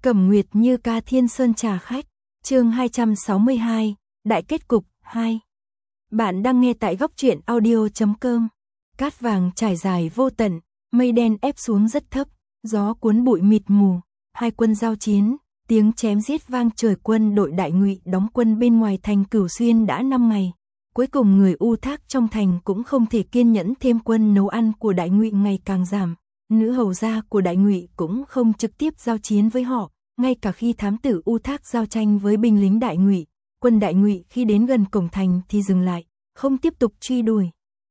Cẩm Nguyệt Như ca Thiên Sơn trà khách, chương 262, Đại kết cục 2. Bạn đang nghe tại góc truyện audio.com. Cát vàng trải dài vô tận, mây đen ép xuống rất thấp, gió cuốn bụi mịt mù, hai quân giao chiến, tiếng chém giết vang trời. Quân đội Đại Ngụy đóng quân bên ngoài thành Cửu Xuyên đã 5 ngày. Cuối cùng người U Thác trong thành cũng không thể kiên nhẫn thêm, quân nấu ăn của Đại Ngụy ngày càng giảm. Nữ hầu gia của Đại Ngụy cũng không trực tiếp giao chiến với họ, ngay cả khi thám tử U Thác giao tranh với binh lính Đại Ngụy, quân Đại Ngụy khi đến gần cổng thành thì dừng lại, không tiếp tục truy đuổi.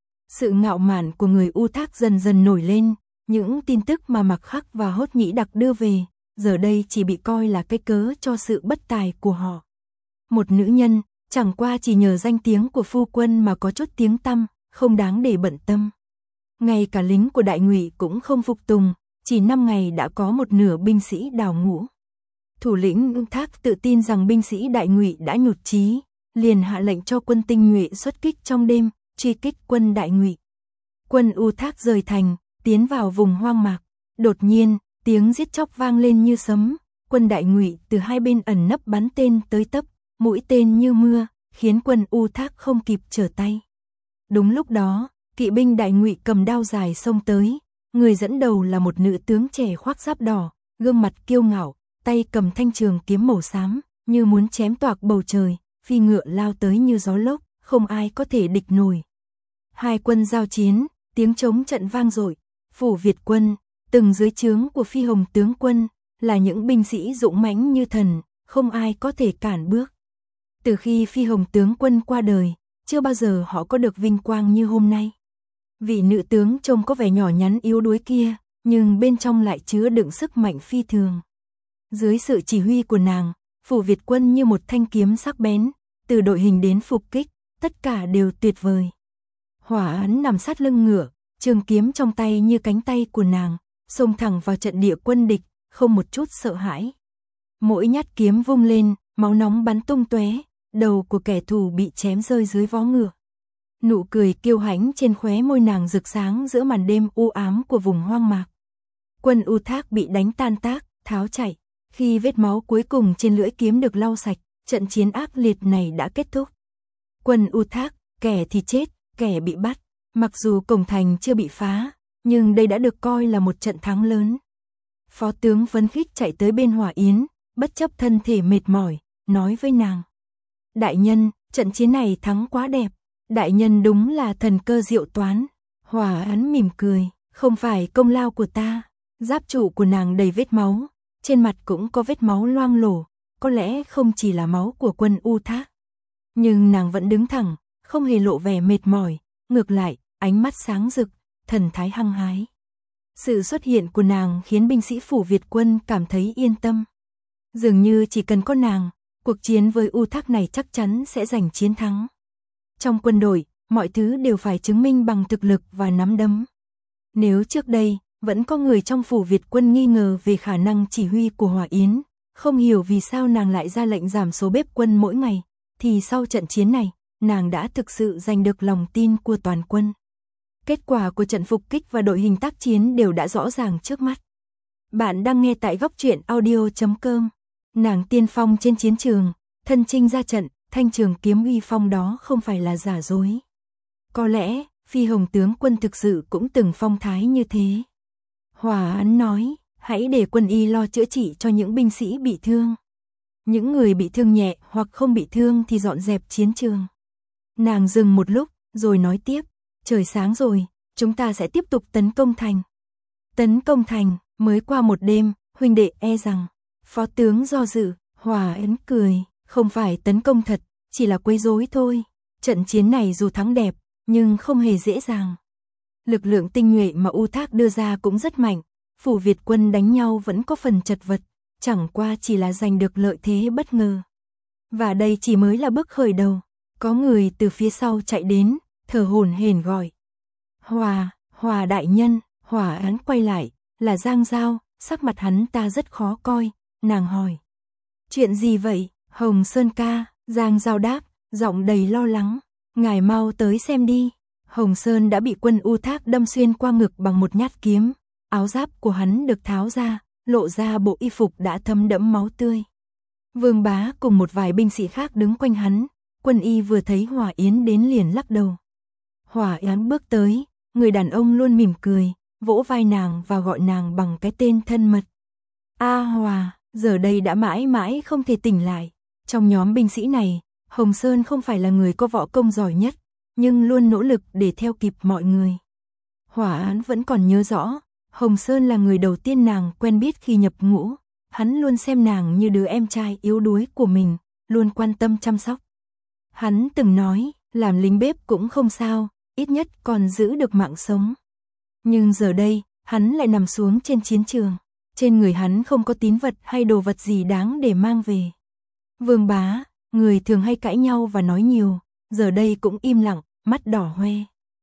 Sự ngạo mạn của người U Thác dần dần nổi lên, những tin tức mà Mặc Khắc và Hốt Nhĩ Đặc đưa về, giờ đây chỉ bị coi là cái cớ cho sự bất tài của họ. Một nữ nhân, chẳng qua chỉ nhờ danh tiếng của phu quân mà có chút tiếng tăm, không đáng để bận tâm. Ngay cả lính của Đại Ngụy cũng không phục tùng, chỉ 5 ngày đã có một nửa binh sĩ đào ngũ. Thủ lĩnh U Thác tự tin rằng binh sĩ Đại Ngụy đã nhụt chí, liền hạ lệnh cho quân tinh nhuệ xuất kích trong đêm, truy kích quân Đại Ngụy. Quân U Thác rời thành, tiến vào vùng hoang mạc. Đột nhiên, tiếng giết chóc vang lên như sấm, quân Đại Ngụy từ hai bên ẩn nấp bắn tên tới tấp, mũi tên như mưa, khiến quân U Thác không kịp trở tay. Đúng lúc đó, kỵ binh Đại Ngụy cầm đao dài xông tới, người dẫn đầu là một nữ tướng trẻ khoác giáp đỏ, gương mặt kiêu ngạo, tay cầm thanh trường kiếm màu xám, như muốn chém toạc bầu trời, phi ngựa lao tới như gió lốc, không ai có thể địch nổi. Hai quân giao chiến, tiếng trống trận vang dội. Phủ Việt quân, từng dưới trướng của Phi Hồng tướng quân, là những binh sĩ dũng mãnh như thần, không ai có thể cản bước. Từ khi Phi Hồng tướng quân qua đời, chưa bao giờ họ có được vinh quang như hôm nay. Vị nữ tướng trông có vẻ nhỏ nhắn yếu đuối kia, nhưng bên trong lại chứa đựng sức mạnh phi thường. Dưới sự chỉ huy của nàng, Phủ Việt quân như một thanh kiếm sắc bén, từ đội hình đến phục kích, tất cả đều tuyệt vời. Hỏa Án nằm sát lưng ngựa, trường kiếm trong tay như cánh tay của nàng, xông thẳng vào trận địa quân địch, không một chút sợ hãi. Mỗi nhát kiếm vung lên, máu nóng bắn tung tóe, đầu của kẻ thù bị chém rơi dưới vó ngựa. Nụ cười kiêu hãnh trên khóe môi nàng rực sáng giữa màn đêm u ám của vùng hoang mạc. Quân U Thác bị đánh tan tác, tháo chạy. Khi vết máu cuối cùng trên lưỡi kiếm được lau sạch, trận chiến ác liệt này đã kết thúc. Quân U Thác, kẻ thì chết, kẻ bị bắt. Mặc dù cổng thành chưa bị phá, nhưng đây đã được coi là một trận thắng lớn. Phó tướng phấn khích chạy tới bên Hỏa Yến, bất chấp thân thể mệt mỏi, nói với nàng: Đại nhân, trận chiến này thắng quá đẹp. Đại nhân đúng là thần cơ diệu toán. Hỏa Án mỉm cười: Không phải công lao của ta. Giáp trụ của nàng đầy vết máu, trên mặt cũng có vết máu loang lổ, có lẽ không chỉ là máu của quân U Thác. Nhưng nàng vẫn đứng thẳng, không hề lộ vẻ mệt mỏi, ngược lại, ánh mắt sáng rực, thần thái hăng hái. Sự xuất hiện của nàng khiến binh sĩ Phủ Việt quân cảm thấy yên tâm. Dường như chỉ cần có nàng, cuộc chiến với U Thác này chắc chắn sẽ giành chiến thắng. Trong quân đội, mọi thứ đều phải chứng minh bằng thực lực và nắm đấm. Nếu trước đây, vẫn có người trong Phủ Việt quân nghi ngờ về khả năng chỉ huy của Hỏa Yến, không hiểu vì sao nàng lại ra lệnh giảm số bếp quân mỗi ngày, thì sau trận chiến này, nàng đã thực sự giành được lòng tin của toàn quân. Kết quả của trận phục kích và đội hình tác chiến đều đã rõ ràng trước mắt. Bạn đang nghe tại góc truyện audio.com. Nàng tiên phong trên chiến trường, thân chinh ra trận, thanh trường kiếm uy phong đó không phải là giả dối. Có lẽ, Phi Hồng tướng quân thực sự cũng từng phong thái như thế. Hỏa Án nói: Hãy để quân y lo chữa trị cho những binh sĩ bị thương. Những người bị thương nhẹ hoặc không bị thương thì dọn dẹp chiến trường. Nàng dừng một lúc, rồi nói tiếp: Trời sáng rồi, chúng ta sẽ tiếp tục tấn công thành. Tấn công thành, mới qua một đêm, huynh đệ e rằng. Phó tướng do dự. Hỏa Án cười: Không phải tấn công thật, chỉ là quấy rối thôi. Trận chiến này dù thắng đẹp, nhưng không hề dễ dàng. Lực lượng tinh nhuệ mà U Thác đưa ra cũng rất mạnh. Phủ Việt quân đánh nhau vẫn có phần chật vật, chẳng qua chỉ là giành được lợi thế bất ngờ. Và đây chỉ mới là bước khởi đầu. Có người từ phía sau chạy đến, thở hổn hển gọi: Hòa đại nhân. Hỏa Án quay lại, là Giang Giao, sắc mặt hắn ta rất khó coi. Nàng hỏi: Chuyện gì vậy? Hồng Sơn ca. Giang Giao đáp, giọng đầy lo lắng: Ngài mau tới xem đi. Hồng Sơn đã bị quân U Thác đâm xuyên qua ngực bằng một nhát kiếm, áo giáp của hắn được tháo ra, lộ ra bộ y phục đã thấm đẫm máu tươi. Vương Bá cùng một vài binh sĩ khác đứng quanh hắn, Quân Y vừa thấy Hòa Yến đến liền lắc đầu. Hòa Yến bước tới, người đàn ông luôn mỉm cười, vỗ vai nàng và gọi nàng bằng cái tên thân mật. A Hòa, giờ đây đã mãi mãi không thể tỉnh lại. Trong nhóm binh sĩ này, Hồng Sơn không phải là người có võ công giỏi nhất, nhưng luôn nỗ lực để theo kịp mọi người. Hòa Án vẫn còn nhớ rõ, Hồng Sơn là người đầu tiên nàng quen biết khi nhập ngũ, hắn luôn xem nàng như đứa em trai yếu đuối của mình, luôn quan tâm chăm sóc. Hắn từng nói, làm lính bếp cũng không sao, ít nhất còn giữ được mạng sống. Nhưng giờ đây, hắn lại nằm xuống trên chiến trường, trên người hắn không có tín vật hay đồ vật gì đáng để mang về. Vương Bá, người thường hay cãi nhau và nói nhiều, giờ đây cũng im lặng, mắt đỏ hoe.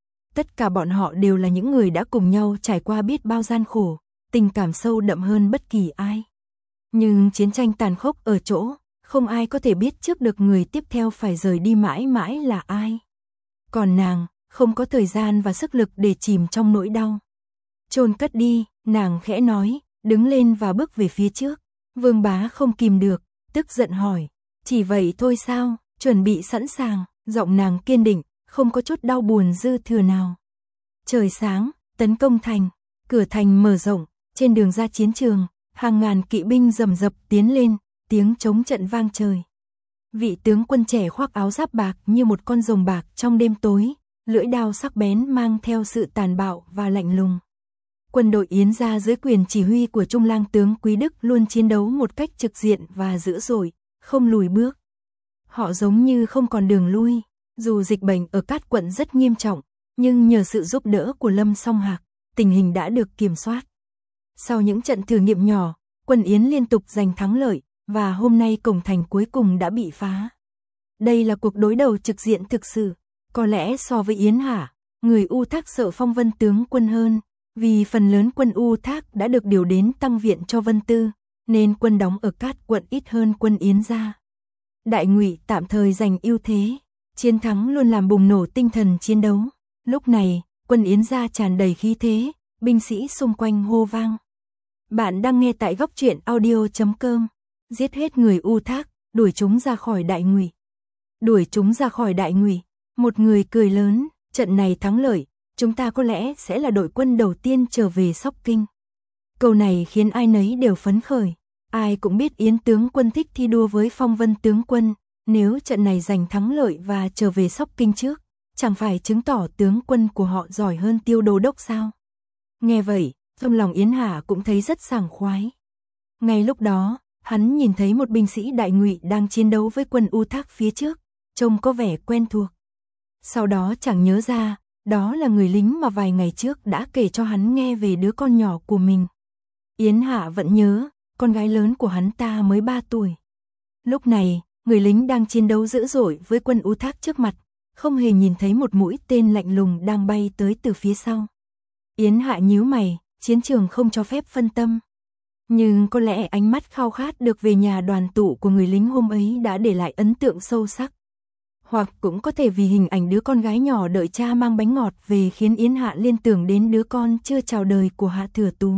Tất cả bọn họ đều là những người đã cùng nhau trải qua biết bao gian khổ, tình cảm sâu đậm hơn bất kỳ ai. Nhưng chiến tranh tàn khốc ở chỗ, không ai có thể biết trước được người tiếp theo phải rời đi mãi mãi là ai. Còn nàng, không có thời gian và sức lực để chìm trong nỗi đau. Chôn cất đi, nàng khẽ nói, đứng lên và bước về phía trước. Vương Bá không kìm được, tức giận hỏi, chỉ vậy thôi sao, chuẩn bị sẵn sàng, giọng nàng kiên định, không có chút đau buồn dư thừa nào. Trời sáng, tấn công thành, cửa thành mở rộng, trên đường ra chiến trường, hàng ngàn kỵ binh rầm rập tiến lên, tiếng trống trận vang trời. Vị tướng quân trẻ khoác áo giáp bạc như một con rồng bạc trong đêm tối, lưỡi đao sắc bén mang theo sự tàn bạo và lạnh lùng. Quân đội Yến gia dưới quyền chỉ huy của Trung lang tướng Quý Đức luôn chiến đấu một cách trực diện và dữ dội, không lùi bước. Họ giống như không còn đường lui, dù dịch bệnh ở Cát quận rất nghiêm trọng, nhưng nhờ sự giúp đỡ của Lâm Song Hạc, tình hình đã được kiểm soát. Sau những trận thử nghiệm nhỏ, quân Yến liên tục giành thắng lợi, và hôm nay cổng thành cuối cùng đã bị phá. Đây là cuộc đối đầu trực diện thực sự, có lẽ so với Yến Hạ, người U Thác sợ Phong Vân tướng quân hơn, vì phần lớn quân U Thác đã được điều đến tăng viện cho Vân Tư, nên quân đóng ở Cát quận ít hơn quân Yến gia. Đại Ngụy tạm thời giành ưu thế, chiến thắng luôn làm bùng nổ tinh thần chiến đấu. Lúc này, quân Yến gia tràn đầy khí thế, binh sĩ xung quanh hô vang. Bạn đang nghe tại góc truyện audio.com. Giết hết người U Thác, đuổi chúng ra khỏi Đại Ngụy. Đuổi chúng ra khỏi Đại Ngụy, một người cười lớn, trận này thắng lợi, chúng ta có lẽ sẽ là đội quân đầu tiên trở về Sóc Kinh. Câu này khiến ai nấy đều phấn khởi, ai cũng biết Yến tướng quân thích thi đua với Phong Vân tướng quân, nếu trận này giành thắng lợi và trở về Sóc Kinh trước, chẳng phải chứng tỏ tướng quân của họ giỏi hơn Tiêu đô đốc sao? Nghe vậy, trong lòng Yến Hà cũng thấy rất sảng khoái. Ngay lúc đó, hắn nhìn thấy một binh sĩ Đại Ngụy đang chiến đấu với quân U Thác phía trước, trông có vẻ quen thuộc. Sau đó chẳng nhớ ra, đó là người lính mà vài ngày trước đã kể cho hắn nghe về đứa con nhỏ của mình. Yến Hạ vẫn nhớ, con gái lớn của hắn ta mới 3 tuổi. Lúc này, người lính đang chiến đấu dữ dội với quân U Thác trước mặt, không hề nhìn thấy một mũi tên lạnh lùng đang bay tới từ phía sau. Yến Hạ nhíu mày, chiến trường không cho phép phân tâm. Nhưng có lẽ ánh mắt khao khát được về nhà đoàn tụ của người lính hôm ấy đã để lại ấn tượng sâu sắc. Hoặc cũng có thể vì hình ảnh đứa con gái nhỏ đợi cha mang bánh ngọt về khiến Yến Hạ liên tưởng đến đứa con chưa chào đời của Hạ Thừa Tú.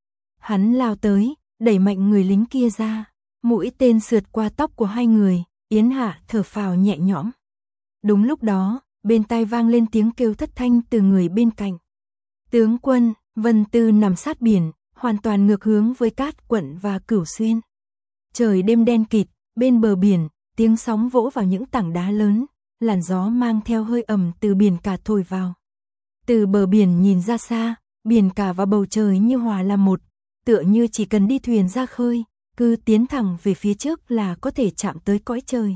Hắn lao tới, đẩy mạnh người lính kia ra, mũi tên sượt qua tóc của hai người, Yến Hạ thở phào nhẹ nhõm. Đúng lúc đó, bên tai vang lên tiếng kêu thất thanh từ người bên cạnh. Tướng quân, Vân Tư nằm sát biển, hoàn toàn ngược hướng với Cát quận và Cửu Xuyên. Trời đêm đen kịt, bên bờ biển, tiếng sóng vỗ vào những tảng đá lớn, làn gió mang theo hơi ẩm từ biển cả thổi vào. Từ bờ biển nhìn ra xa, biển cả và bầu trời như hòa làm một, tựa như chỉ cần đi thuyền ra khơi, cứ tiến thẳng về phía trước là có thể chạm tới cõi trời.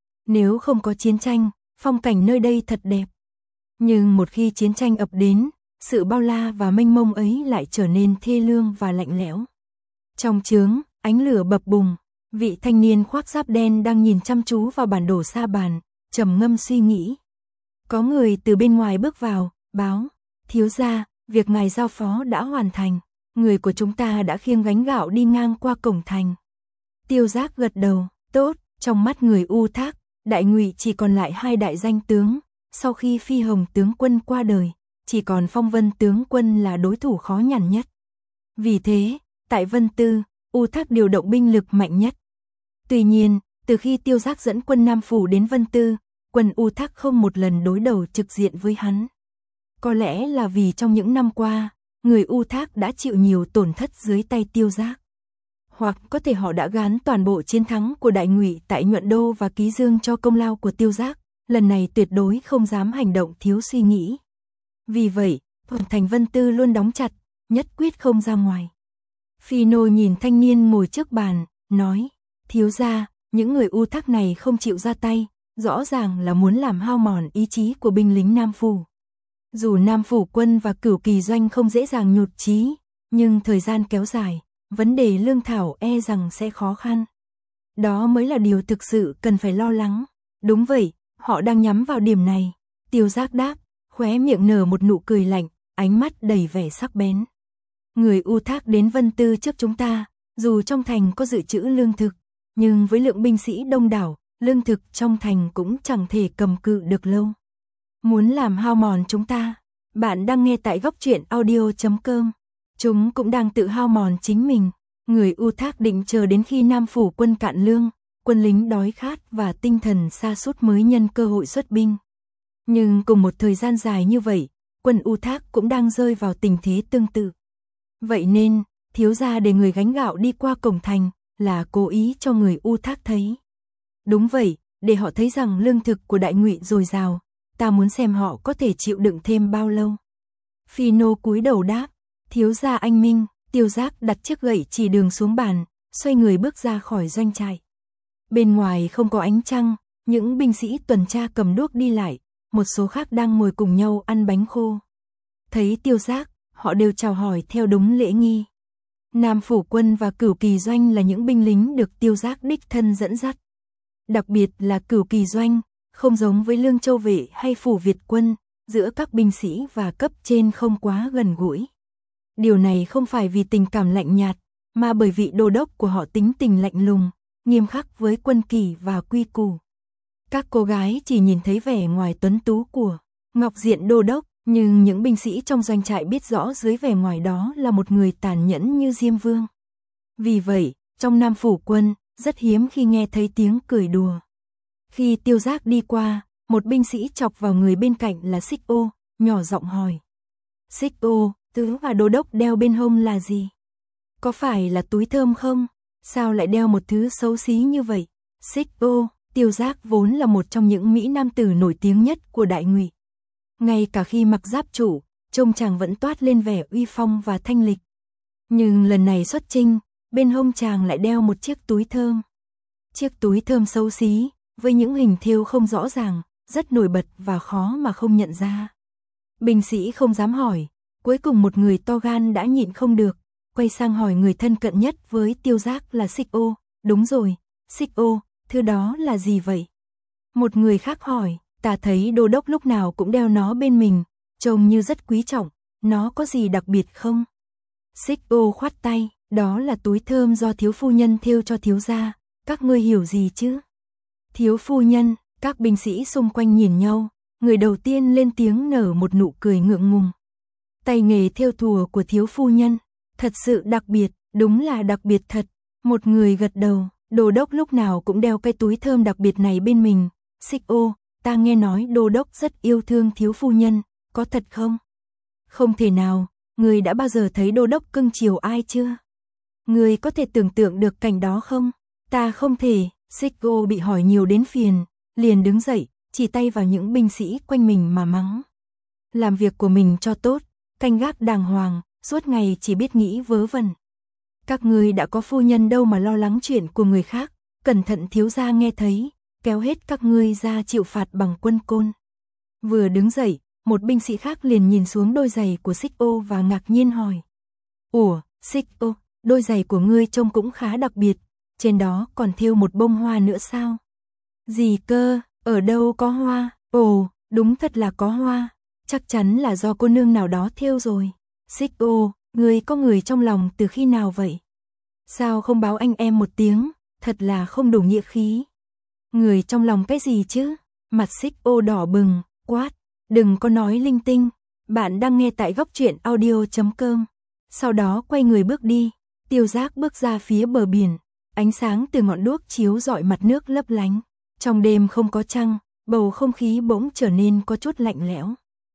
Nếu không có chiến tranh, phong cảnh nơi đây thật đẹp. Nhưng một khi chiến tranh ập đến, sự bao la và mênh mông ấy lại trở nên thê lương và lạnh lẽo. Trong trướng, ánh lửa bập bùng, vị thanh niên khoác giáp đen đang nhìn chăm chú vào bản đồ sa bàn, trầm ngâm suy nghĩ. Có người từ bên ngoài bước vào, báo, thiếu gia, việc ngài giao phó đã hoàn thành, người của chúng ta đã khiêng gánh gạo đi ngang qua cổng thành. Tiêu Giác gật đầu, tốt, trong mắt người U Thác, Đại Ngụy chỉ còn lại 2 đại danh tướng, sau khi Phi Hồng tướng quân qua đời, chỉ còn Phong Vân tướng quân là đối thủ khó nhằn nhất. Vì thế, tại Vân Tư, U Thác điều động binh lực mạnh nhất. Tuy nhiên, từ khi Tiêu Giác dẫn quân Nam Phủ đến Vân Tư, quân U Thác không một lần đối đầu trực diện với hắn. Có lẽ là vì trong những năm qua, người U Thác đã chịu nhiều tổn thất dưới tay Tiêu Giác. Hoặc có thể họ đã gán toàn bộ chiến thắng của Đại Ngụy tại Nhuận Đô và Ký Dương cho công lao của Tiêu Giác, lần này tuyệt đối không dám hành động thiếu suy nghĩ. Vì vậy, thành Vân Tư luôn đóng chặt, nhất quyết không ra ngoài. Phi Nô nhìn thanh niên ngồi trước bàn, nói, thiếu gia, những người U Thác này không chịu ra tay, rõ ràng là muốn làm hao mòn ý chí của binh lính Nam Phủ. Dù Nam Phủ quân và Cửu Kỳ doanh không dễ dàng nhụt chí, nhưng thời gian kéo dài, vấn đề lương thảo e rằng sẽ khó khăn. Đó mới là điều thực sự cần phải lo lắng. Đúng vậy, họ đang nhắm vào điểm này. Tiêu Giác đáp, khóe miệng nở một nụ cười lạnh, ánh mắt đầy vẻ sắc bén. Người U Thác đến Vân Tư trước chúng ta, dù trong thành có dự trữ lương thực, nhưng với lượng binh sĩ đông đảo, lương thực trong thành cũng chẳng thể cầm cự được lâu. Muốn làm hao mòn chúng ta, bạn đang nghe tại Góc Truyện Audio.com. Chúng cũng đang tự hao mòn chính mình. Người U Thác định chờ đến khi Nam Phủ quân cạn lương, quân lính đói khát và tinh thần sa sút mới nhân cơ hội xuất binh. Nhưng cùng một thời gian dài như vậy, quân U Thác cũng đang rơi vào tình thế tương tự. Vậy nên, thiếu gia để người gánh gạo đi qua cổng thành, là cố ý cho người U Thác thấy. Đúng vậy, để họ thấy rằng lương thực của Đại Ngụy dồi dào, ta muốn xem họ có thể chịu đựng thêm bao lâu. Phi Nô cúi đầu đáp, thiếu gia anh minh. Tiêu Giác đặt chiếc gậy chỉ đường xuống bàn, xoay người bước ra khỏi doanh trại. Bên ngoài không có ánh trăng, những binh sĩ tuần tra cầm đuốc đi lại, một số khác đang ngồi cùng nhau ăn bánh khô. Thấy Tiêu Giác, họ đều chào hỏi theo đúng lễ nghi. Nam Phủ quân và Cửu Kỳ doanh là những binh lính được Tiêu Giác đích thân dẫn dắt. Đặc biệt là Cửu Kỳ doanh, không giống với Lương Châu vệ hay Phủ Việt quân, giữa các binh sĩ và cấp trên không quá gần gũi. Điều này không phải vì tình cảm lạnh nhạt, mà bởi vì đô đốc của họ tính tình lạnh lùng, nghiêm khắc với quân kỷ và quy củ. Các cô gái chỉ nhìn thấy vẻ ngoài tuấn tú của Ngọc Diện đô đốc, nhưng những binh sĩ trong doanh trại biết rõ dưới vẻ ngoài đó là một người tàn nhẫn như Diêm Vương. Vì vậy, trong Nam Phủ quân, rất hiếm khi nghe thấy tiếng cười đùa. Khi Tiêu Giác đi qua, một binh sĩ chọc vào người bên cạnh là Xích Ô, nhỏ giọng hỏi. Xích Ô, thứ và đô đốc đeo bên hông là gì? Có phải là túi thơm không? Sao lại đeo một thứ xấu xí như vậy? Xích Ô, Tiêu Giác vốn là một trong những mỹ nam tử nổi tiếng nhất của Đại Ngụy. Ngay cả khi mặc giáp trụ, trông chàng vẫn toát lên vẻ uy phong và thanh lịch. Nhưng lần này xuất chinh, bên hông chàng lại đeo một chiếc túi thơm. Chiếc túi thơm xấu xí, với những hình thêu không rõ ràng, rất nổi bật và khó mà không nhận ra. Binh sĩ không dám hỏi. Cuối cùng một người to gan đã nhịn không được, quay sang hỏi người thân cận nhất với Tiêu Giác là Xích Ô. Đúng rồi, Xích Ô, thứ đó là gì vậy? Một người khác hỏi, ta thấy đô đốc lúc nào cũng đeo nó bên mình, trông như rất quý trọng, nó có gì đặc biệt không? Xích Ô khoát tay, đó là túi thơm do thiếu phu nhân thêu cho thiếu gia, các ngươi hiểu gì chứ? Thiếu phu nhân, các binh sĩ xung quanh nhìn nhau, người đầu tiên lên tiếng nở một nụ cười ngượng ngùng. Tay nghề thêu thùa của thiếu phu nhân, thật sự đặc biệt, đúng là đặc biệt thật. Một người gật đầu, đô đốc lúc nào cũng đeo cái túi thơm đặc biệt này bên mình. Xích Ô, ta nghe nói đô đốc rất yêu thương thiếu phu nhân, có thật không? Không thể nào, người đã bao giờ thấy đô đốc cưng chiều ai chưa? Người có thể tưởng tượng được cảnh đó không? Ta không thể. Xích Ô bị hỏi nhiều đến phiền, liền đứng dậy, chỉ tay vào những binh sĩ quanh mình mà mắng. Làm việc của mình cho tốt, canh gác đàng hoàng, suốt ngày chỉ biết nghĩ vớ vẩn. Các ngươi đã có phu nhân đâu mà lo lắng chuyện của người khác, cẩn thận thiếu gia nghe thấy, kéo hết các ngươi ra chịu phạt bằng quân côn. Vừa đứng dậy, một binh sĩ khác liền nhìn xuống đôi giày của Xích Ô và ngạc nhiên hỏi. Ủa, Xích Ô, đôi giày của ngươi trông cũng khá đặc biệt, trên đó còn thêu một bông hoa nữa sao? Gì cơ, ở đâu có hoa? Ồ, đúng thật là có hoa, chắc chắn là do cô nương nào đó thêu rồi. Xích Ô, ngươi có người trong lòng từ khi nào vậy? Sao không báo anh em một tiếng, thật là không đủ nghĩa khí. Người trong lòng cái gì chứ? Mặt Xích Ô đỏ bừng, quát, đừng có nói linh tinh, bạn đang nghe tại Góc Truyện Audio.com. Sau đó quay người bước đi, Tiêu Giác bước ra phía bờ biển, ánh sáng từ ngọn đuốc chiếu rọi mặt nước lấp lánh. Trong đêm không có trăng, bầu không khí bỗng trở nên có chút lạnh lẽo.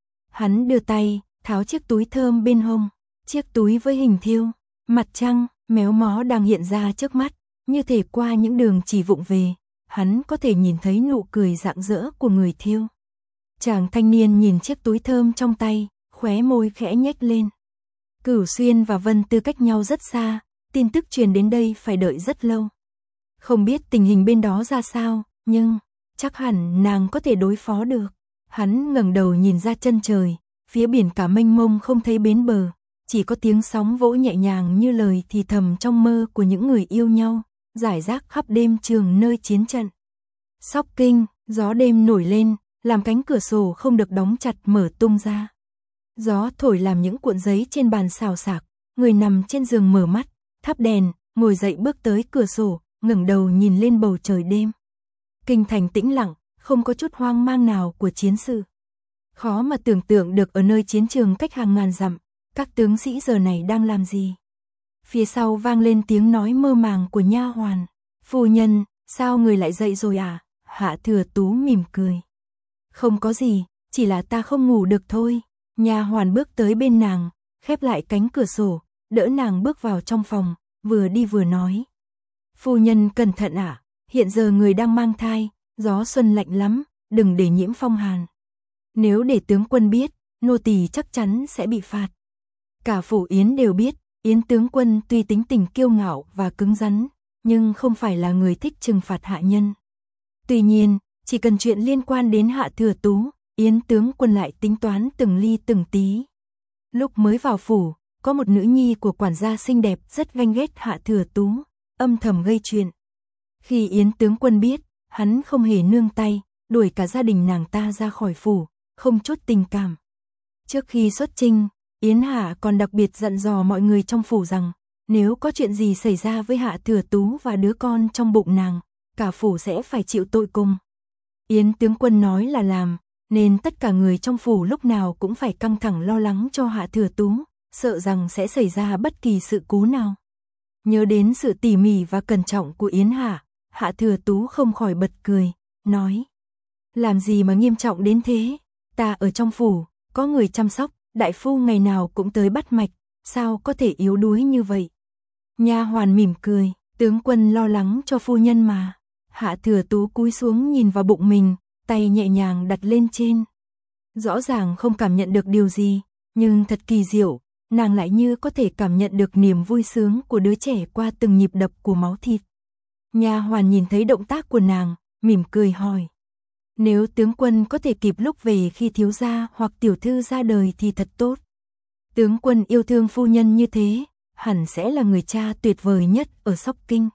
Hắn đưa tay, tháo chiếc túi thơm bên hông, chiếc túi với hình thêu, mặt trăng, méo mó đang hiện ra trước mắt, như thể qua những đường chỉ vụng về, hắn có thể nhìn thấy nụ cười rạng rỡ của người thêu. Chàng thanh niên nhìn chiếc túi thơm trong tay, khóe môi khẽ nhếch lên. Cửu Xuyên và Vân Tư cách nhau rất xa, tin tức truyền đến đây phải đợi rất lâu. Không biết tình hình bên đó ra sao, nhưng chắc hẳn nàng có thể đối phó được. Hắn ngẩng đầu nhìn ra chân trời, phía biển cả mênh mông không thấy bến bờ, chỉ có tiếng sóng vỗ nhẹ nhàng như lời thì thầm trong mơ của những người yêu nhau, rải rác khắp đêm trường nơi chiến trận. Sóc Kinh, gió đêm nổi lên, làm cánh cửa sổ không được đóng chặt mở tung ra. Gió thổi làm những cuộn giấy trên bàn xào xạc, người nằm trên giường mở mắt, thắp đèn, ngồi dậy bước tới cửa sổ, ngẩng đầu nhìn lên bầu trời đêm. Kinh thành tĩnh lặng, không có chút hoang mang nào của chiến sự. Khó mà tưởng tượng được ở nơi chiến trường cách hàng ngàn dặm, các tướng sĩ giờ này đang làm gì. Phía sau vang lên tiếng nói mơ màng của nha hoàn. Phu nhân, sao người lại dậy rồi à? Hạ Thừa Tú mỉm cười. Không có gì, chỉ là ta không ngủ được thôi. Nha hoàn bước tới bên nàng, khép lại cánh cửa sổ, đỡ nàng bước vào trong phòng, vừa đi vừa nói. Phu nhân cẩn thận ạ, hiện giờ người đang mang thai, gió xuân lạnh lắm, đừng để nhiễm phong hàn. Nếu để tướng quân biết, nô tỳ chắc chắn sẽ bị phạt. Cả phủ Yến đều biết, Yến tướng quân tuy tính tình kiêu ngạo và cứng rắn, nhưng không phải là người thích trừng phạt hạ nhân. Tuy nhiên, chỉ cần chuyện liên quan đến Hạ Thừa Tú, Yến tướng quân lại tính toán từng ly từng tí. Lúc mới vào phủ, có một nữ nhi của quản gia xinh đẹp rất ganh ghét Hạ Thừa Tú, âm thầm gây chuyện. Khi Yến tướng quân biết, hắn không hề nương tay, đuổi cả gia đình nàng ta ra khỏi phủ, không chút tình cảm. Trước khi xuất chinh, Yến Hạ còn đặc biệt dặn dò mọi người trong phủ rằng, nếu có chuyện gì xảy ra với Hạ Thừa Tú và đứa con trong bụng nàng, cả phủ sẽ phải chịu tội cùng. Yến tướng quân nói là làm, nên tất cả người trong phủ lúc nào cũng phải căng thẳng lo lắng cho Hạ Thừa Tú, sợ rằng sẽ xảy ra bất kỳ sự cố nào. Nhớ đến sự tỉ mỉ và cẩn trọng của Yến Hạ, Hạ Thừa Tú không khỏi bật cười, nói. Làm gì mà nghiêm trọng đến thế, ta ở trong phủ, có người chăm sóc, đại phu ngày nào cũng tới bắt mạch, sao có thể yếu đuối như vậy. Nha hoàn mỉm cười, tướng quân lo lắng cho phu nhân mà. Hạ Thừa Tú cúi xuống nhìn vào bụng mình, tay nhẹ nhàng đặt lên trên. Rõ ràng không cảm nhận được điều gì, nhưng thật kỳ diệu, nàng lại như có thể cảm nhận được niềm vui sướng của đứa trẻ qua từng nhịp đập của máu thịt. Nha hoàn nhìn thấy động tác của nàng, mỉm cười hỏi. Nếu tướng quân có thể kịp lúc về khi thiếu gia hoặc tiểu thư ra đời thì thật tốt. Tướng quân yêu thương phu nhân như thế, hẳn sẽ là người cha tuyệt vời nhất ở Sóc Kinh.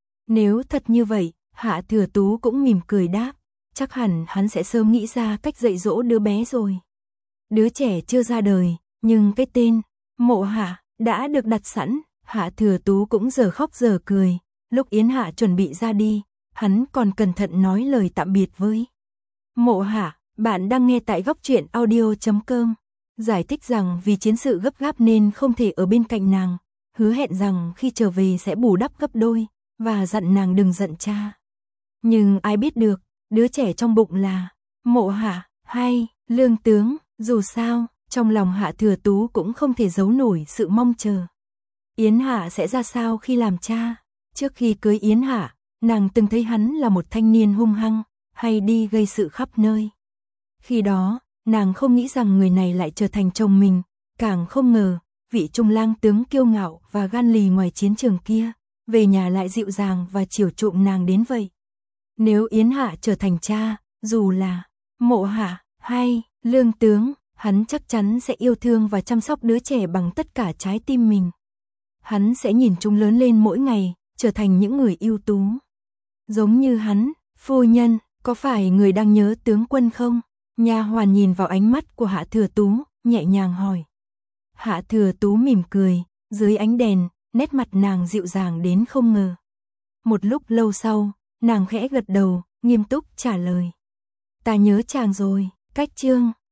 Nếu thật như vậy, Hạ Thừa Tú cũng mỉm cười đáp, chắc hẳn hắn sẽ sớm nghĩ ra cách dạy dỗ đứa bé rồi. Đứa trẻ chưa ra đời, nhưng cái tên Mộ Hạ đã được đặt sẵn. Hạ Thừa Tú cũng giờ khóc giờ cười. Lúc Yến Hạ chuẩn bị ra đi, hắn còn cẩn thận nói lời tạm biệt với Mộ Hạ. Bạn đang nghe tại góc truyện audio.com. Giải thích rằng vì chiến sự gấp gáp nên không thể ở bên cạnh nàng, hứa hẹn rằng khi trở về sẽ bù đắp gấp đôi, và dặn nàng đừng giận cha. Nhưng ai biết được, đứa trẻ trong bụng là Mộ Hạ hay Lương tướng. Dù sao, trong lòng Hạ Thừa Tú cũng không thể giấu nổi sự mong chờ. Yến Hạ sẽ ra sao khi làm cha? Trước khi cưới Yến Hạ, nàng từng thấy hắn là một thanh niên hung hăng, hay đi gây sự khắp nơi. Khi đó, nàng không nghĩ rằng người này lại trở thành chồng mình, càng không ngờ, vị trung lang tướng kiêu ngạo và gan lì ngoài chiến trường kia, về nhà lại dịu dàng và chiều chuộng nàng đến vậy. Nếu Yến Hạ trở thành cha, dù là Mộ Hạ hay Lương tướng, hắn chắc chắn sẽ yêu thương và chăm sóc đứa trẻ bằng tất cả trái tim mình. Hắn sẽ nhìn chúng lớn lên mỗi ngày, trở thành những người ưu tú. Giống như hắn. Phu nhân, có phải người đang nhớ tướng quân không? Nha hoàn nhìn vào ánh mắt của Hạ Thừa Tú, nhẹ nhàng hỏi. Hạ Thừa Tú mỉm cười, dưới ánh đèn, nét mặt nàng dịu dàng đến không ngờ. Một lúc lâu sau, nàng khẽ gật đầu, nghiêm túc trả lời. Ta nhớ chàng rồi. Cách chương